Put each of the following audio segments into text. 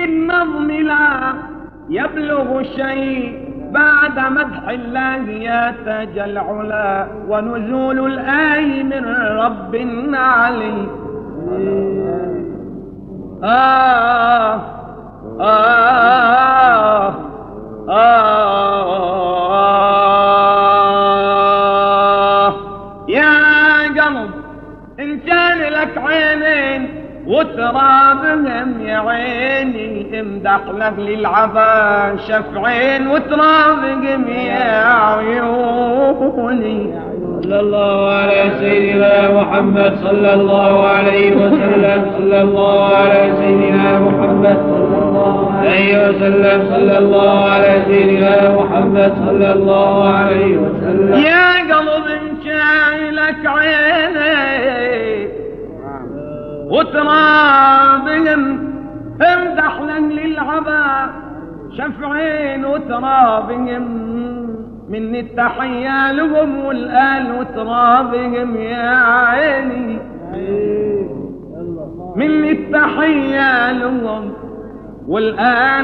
النظم لا يبلغ شيء بعد مدح الله يا تاج العلا ونزول الآي من رب علي. آه آه آه يا قلب إن كان لك عينين وترابهم يا عيني امدح لك للعبا شفعين وترابهم يا عيوني. صلى الله على سيدنا محمد صلى الله عليه وسلم. صلى الله على سيدنا محمد صلى الله عليه وسلم. صلى الله على سيدنا محمد صلى الله عليه وسلم. يا قلب إن كان لك عيني وترابهم امدح لك للعبا شفعين وترابهم من التحية لهم والآل وترابهم يا عيني من التحية لهم والآن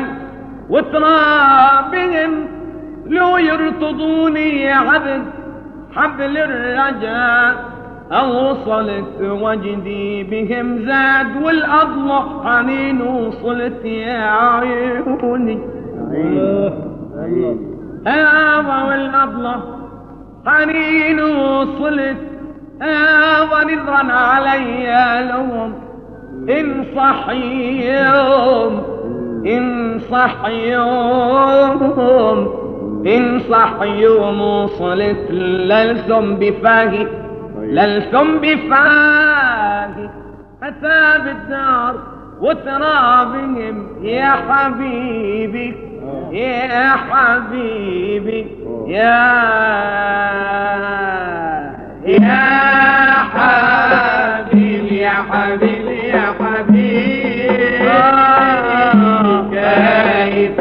وترابهم لو يرتضوني يا عبد حبل الرجاء أوصلت وجدي بهم زاد والأضلع حنين وصلت يا عيوني. هذا والأضلع حنين وصلت هذا نذرا علي لهم إن صح يوم إن صح يوم إن صح يوم وصلت للثم بفاهي للثم بفاهي أتى بالدار وترابهم يا حبيبي يا حبيبي يا حبيبي يا حبيبي يا حبيبي كيف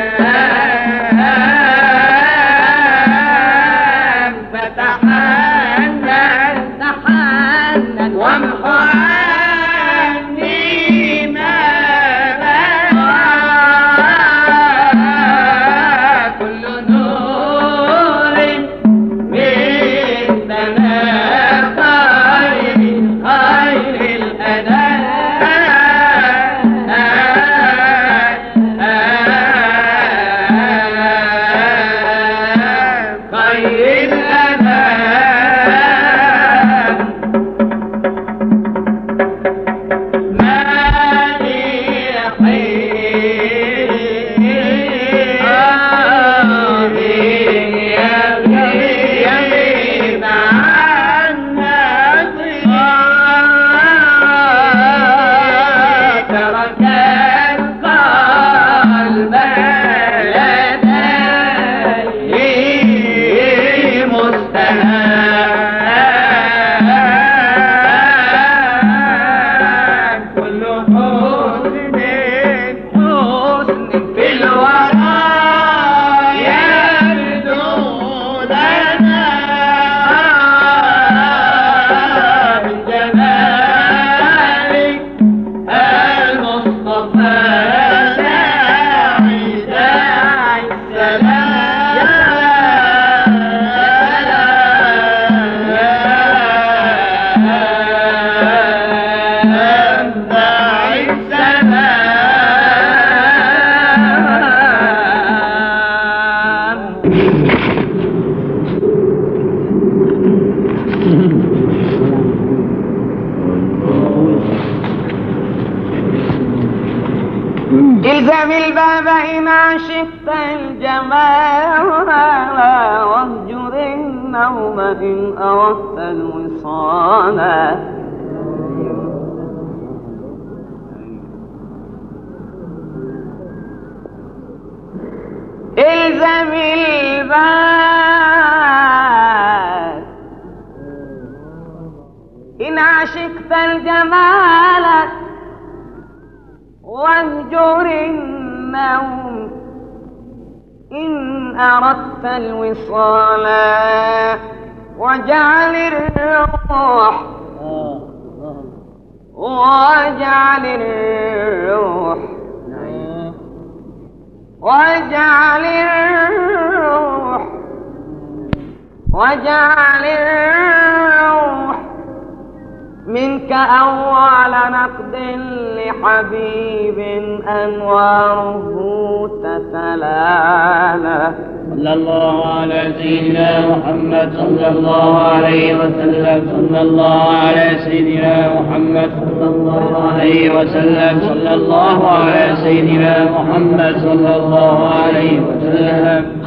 فتحان إن عشقت الجمال واهجر النوم إن أردت الوصال. الزم الباب إن عشقت الجمال واهجر النوم إن أردت الوصال. واجعل الروح واجعل الروح واجعل الروح واجعل الروح منك أول نقد لحبيب أنواره تتلالى. صلى الله على سيدنا محمد صلى الله عليه وسلم. صلى الله على سيدنا محمد صلى الله عليه وسلم. صلى الله على سيدنا محمد صلى الله عليه وسلم.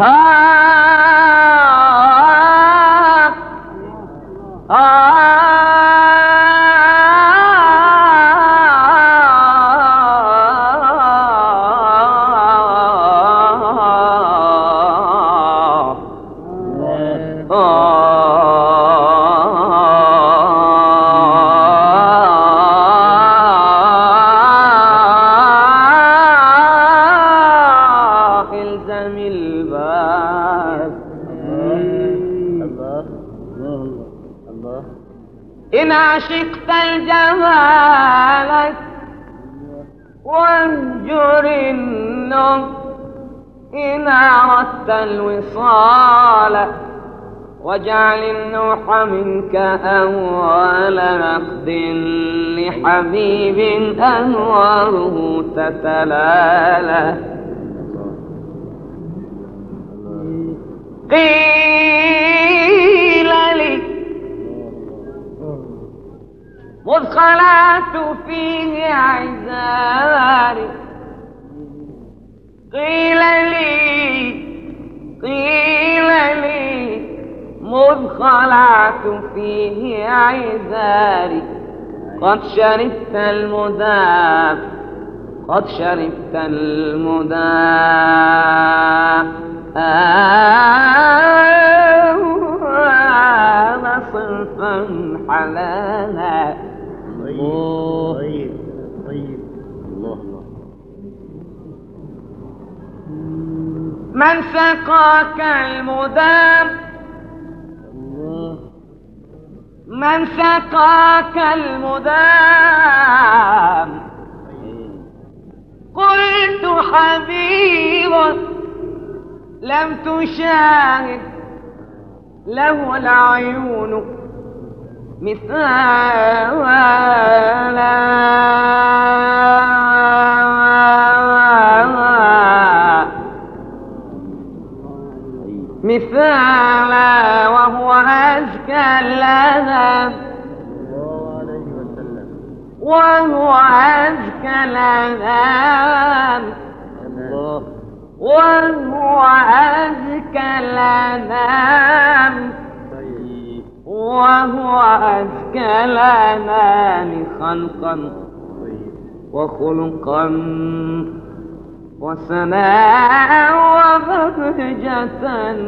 إن عشقت الجمال واهجر النوم إن أردت الوصال. واجعل النوح منك أول نقد لحبيب أنواره تتلالى. قيل لي مذ خلعت فيه عزاري. قيل لي مذ خلعت فيه عزاري. قد شربت المدام قد شربت المدام صنفا حلالا. طيب الله من سقاك المدام من سقاك المدام. قلت حبيب لم تشاهد له العيون مثالا. مثالا وهو أزكى اللذة وهو أزكى اللذة وهو أزكى اللذة وهو أزكى الأنام خلقا وخلقا وسناء وبهجة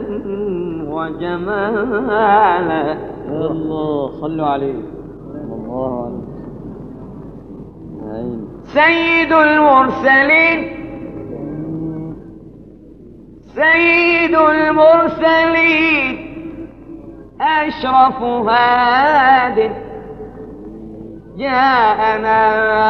وجمالا. الله صلوا عليه صلى الله عليه. سيد المرسلين سيد المرسلين أشرف هاد جاءنا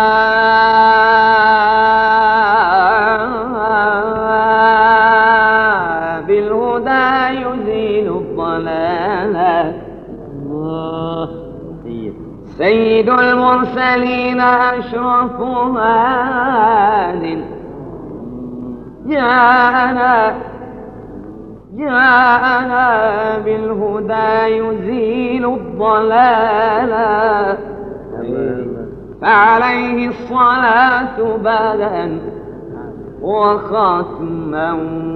بالهدى يزيل الضلال. سيد المرسلين أشرف هاد جاءنا بالهدى يزيل الضلال. فعليه الصلاة بدءا وختما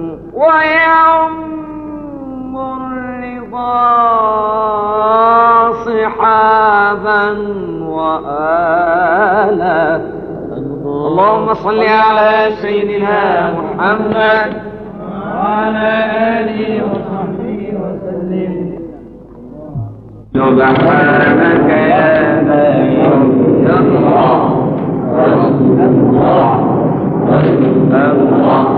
ويعم الرضا صحابا وآلا. اللهم صل على سيدنا محمد وعلى آله وصحبه وسلم. سبحانك يا بارئ الله الله الله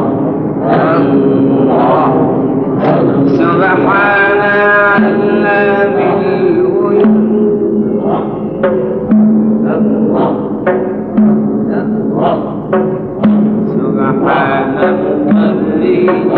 الله سبحان علام الغيوب سبحان الملك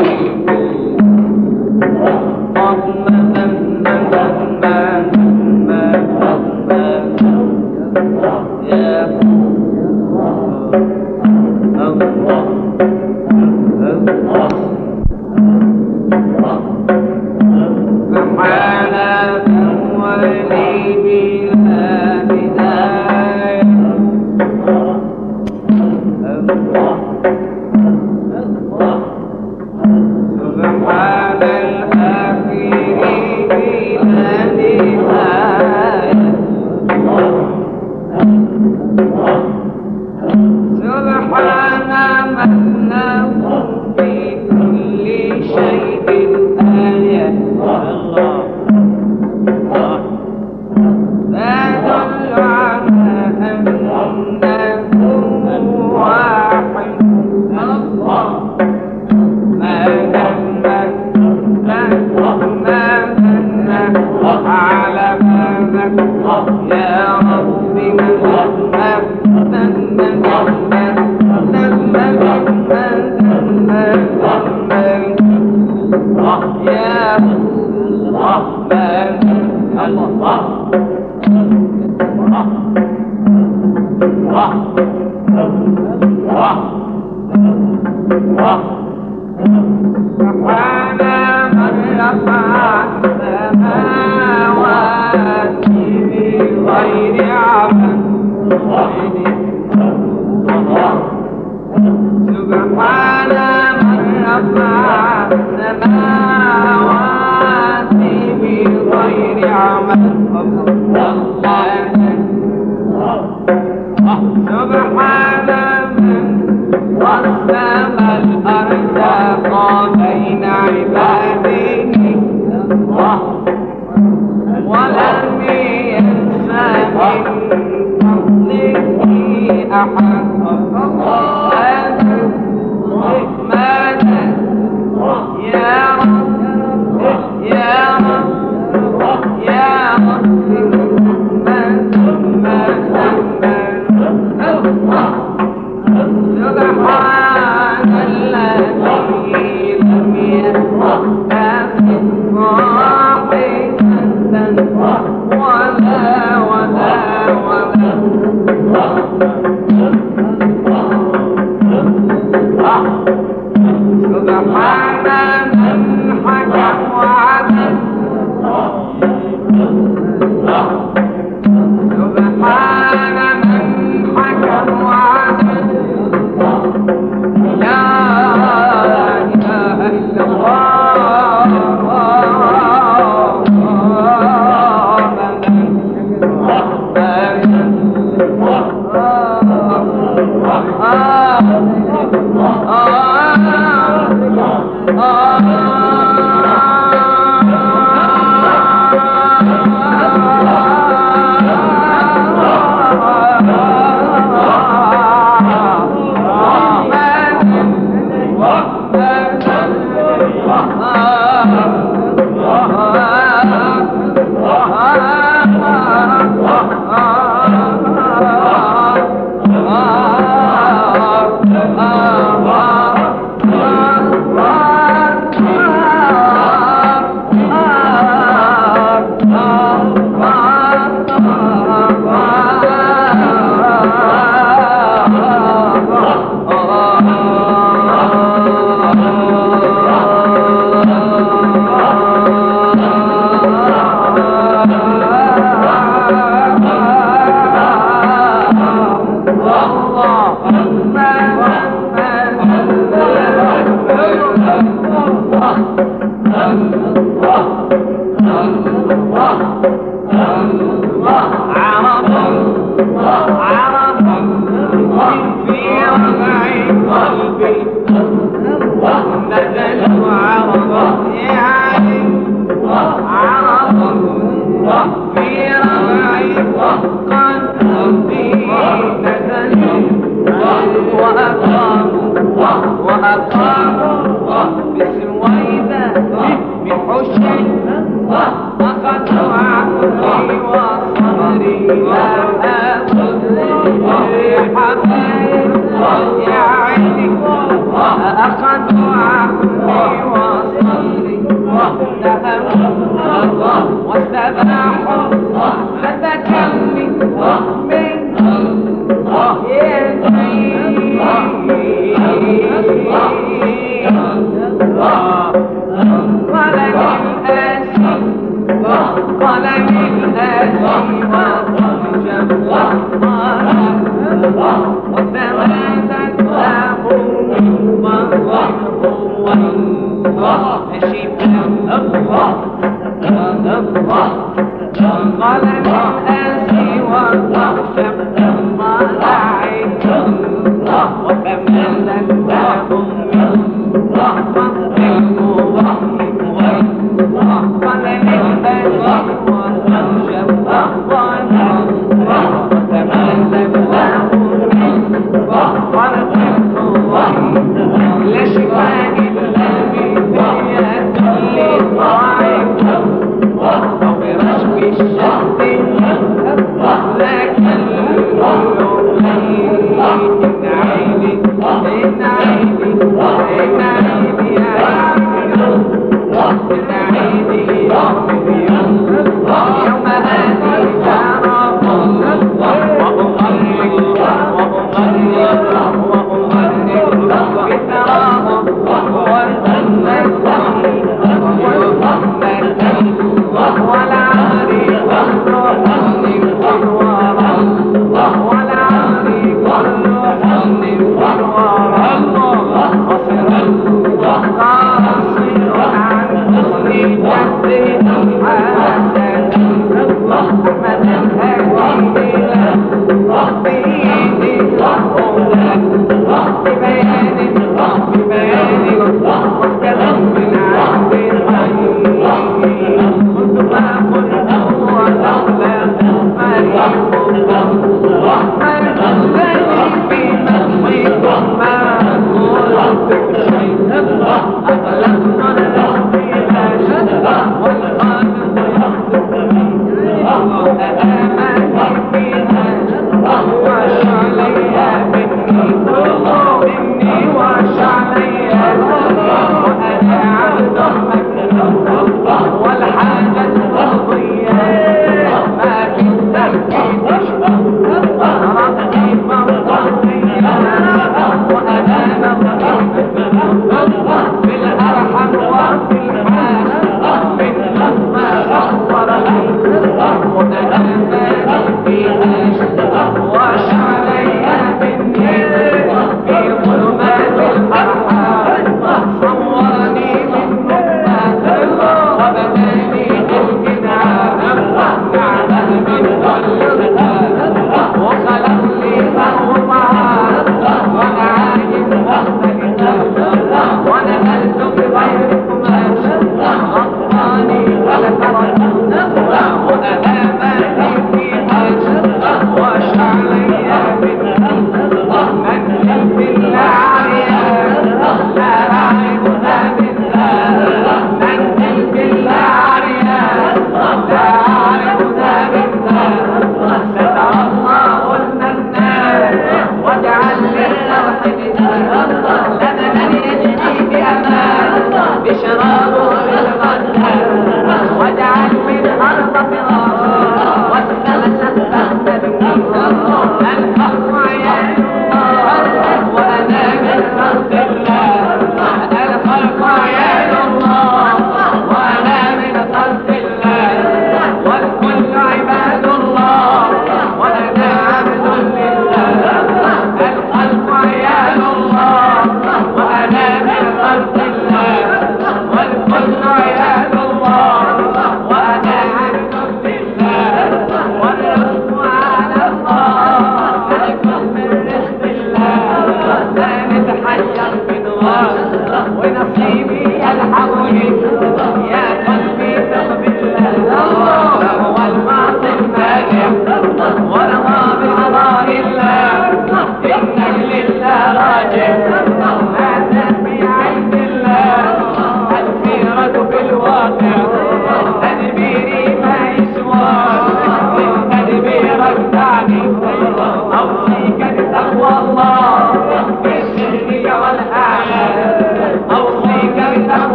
ولا عريق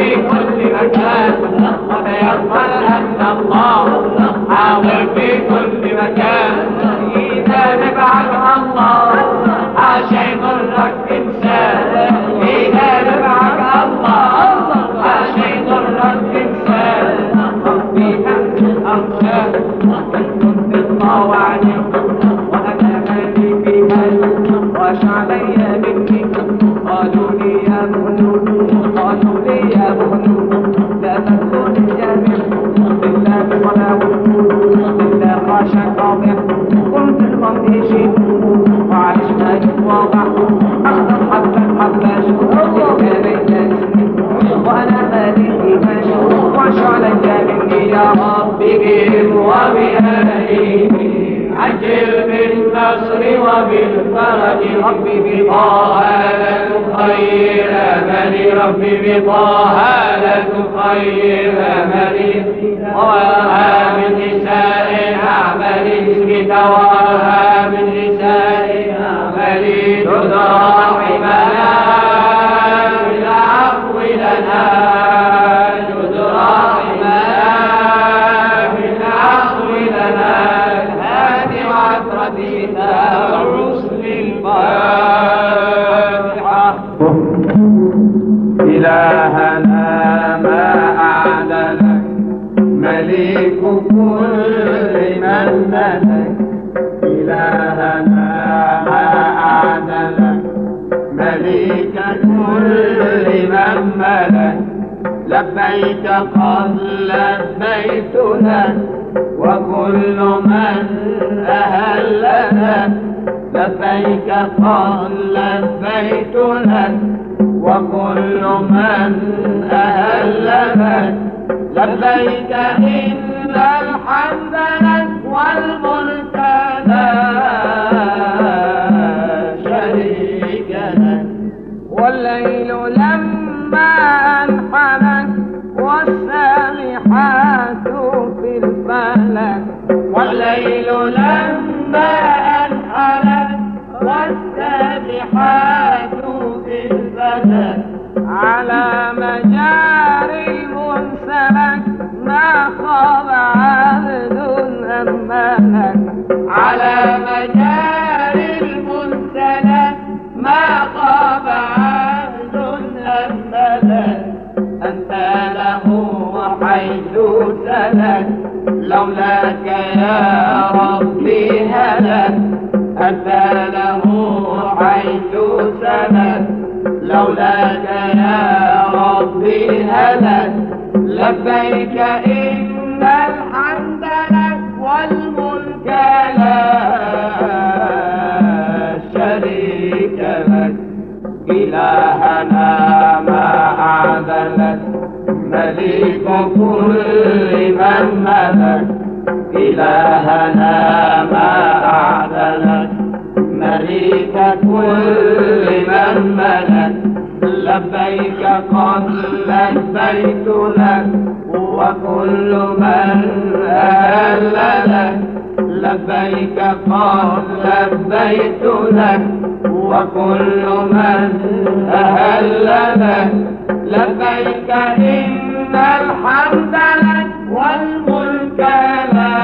في كل مكان وتيقن أن الله حاضر في كل مكان. إذا نبعك الله حاشا يضرك إنسان، إذا نبعك الله حاشا يضرك إنسان. ربي أنت الأرشاد كنت تطاوعني وأنا مالي في مالي واش علي مني. قالوا لي يا مهنود، قالوا لي يا مهنود لا تدخل الجامع إلا بصلاة والسجود إلا خاشع خاضع. قمت الغم شيء وعايش ما يتواضع، أخذ حبة حبة شوف كان وأنا مالي في ماشي واش علي مني. يا ربي بهم وبأهلي عجل بالنصر وبالفرج. ربي بطه لا تخير أملي، ربي بطه لا تخير أملي. وراها من نساء أعمالي اسمي تواها من نساء أعمالي. تدرى حمانا بالعفو لنا، تدرى حمانا بالعفو لنا. هذه عطرتي الرسل الفاتحة. إلهنا ما أعدلك مليك كل من ملك. إلهنا ما أعدلك مليك كل من ملك. لبيك قد لبيت لك وكل من أهل لك. لبيك قد لبيت لك وكل من أهل لك. لبيك إن الحمد لك والملك لا شريك لك. والليل لما أنحنك والسابحات في الفلك. والليل لما أنحنك والسابحات في الفلك. على مجاري المنسلك ما خاب عبد أمانك. على مجاري المنسلك ما خاب عبد أمانك. أنت له حيث سلك لولاك يا ربي هلك. أنت له حيث سلك لولاك يا ربي هلك. لبيك إن الحمد لك والملك لا شريك لك. إلهنا ما أعدلك مليك كل من ملك. إلهنا ما أعدلك مليك كل من ملك. لبيك قد لبيت لك وكل من أهل لك. لبيك قد لبيت لك وكل من أهل لك. لبيك إن الحمد لك والملك لا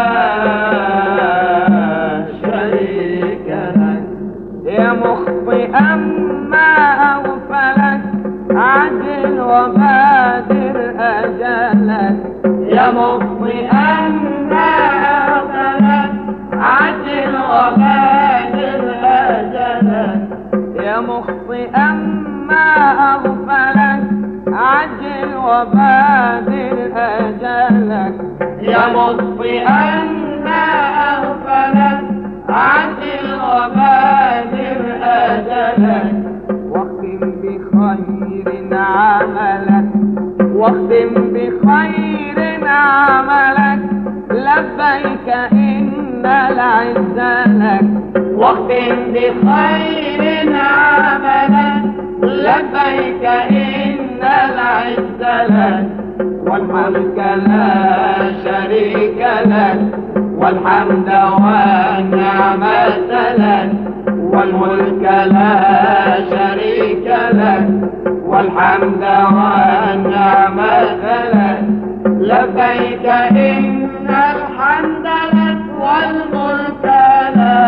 شريك لك. يا مخطئا ما أغفلك عجل وبادر أجلك. يا مخطئا ما أغفلك عجل وبادر أجلك. يا مخطئا ما أغفلك عجل وبادر أجلك. يا مخطئا ما أغفلك عجل وبادر أجلك. واختم بخير عملك، واختم بخير عملك. لبيك إن العز لك. واختم بخير عملك. لبيك إن العز لك. والملك لا شريك لك. والحمد والنعمة لك. والملك لا شريك لك. والحمد والنعمة لك لبيك إن الحمد لك والملك لا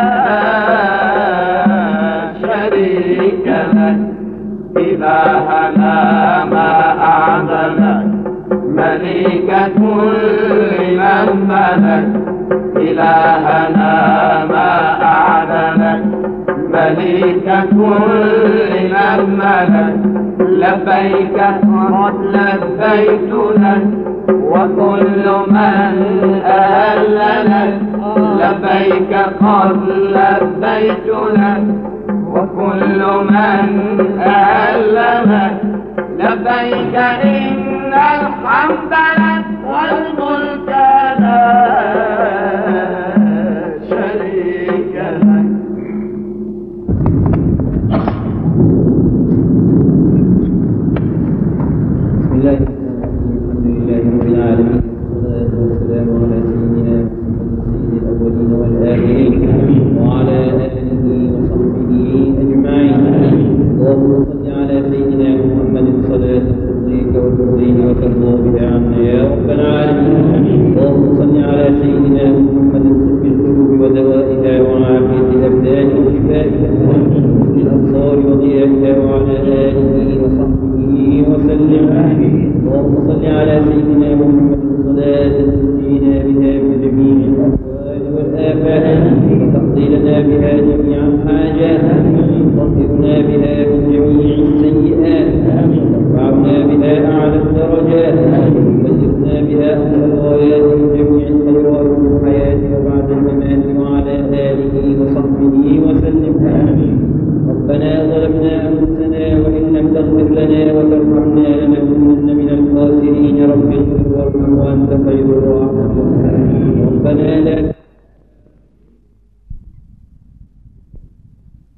شريك لك إلهنا ما أعظمك مليك كل من ملك إلهنا ما أعظمك مليك كل من ملك لبيك قد لبيت لك وكل من أهل لك لبيك قد لبيت لك وكل من أهل لك لبيك إن الحمد لك والملك لا شريك لك. بسم الله الحمد لله رب العالمين والصلاة والسلام على سيدنا محمد سيد الأولين والآخرين وعلى آله وصحبه أجمعين. اللهم صل على سيدنا محمد صلاة ترضيك وترضيه وترضى بها عنا يا رب العالمين. اللهم صل على سيدنا محمد طب القلوب ودوائها وعافية الأبدان وشفائها للأبصار وضيائها وعلى آله وصحبه وسلم. اللهم صل على سيدنا محمد صلاة تنجينا بها من جميع الأهوال والآفات وتقضي لنا بها جميع الحاجات وتطهرنا بها من جميع السيئات وترفعنا بها أعلى الدرجات وتبلغنا بها أقصى الغايات من جميع الخيرات في الحياة وبعد الممات وعلى آله وصحبه وسلم. ربنا ظلمنا أنفسنا وإن لم تغفر لنا وترحمنا لنكونن من الخاسرين. رب اغفر وارحم وأنت خير الراحمين. ربنا لا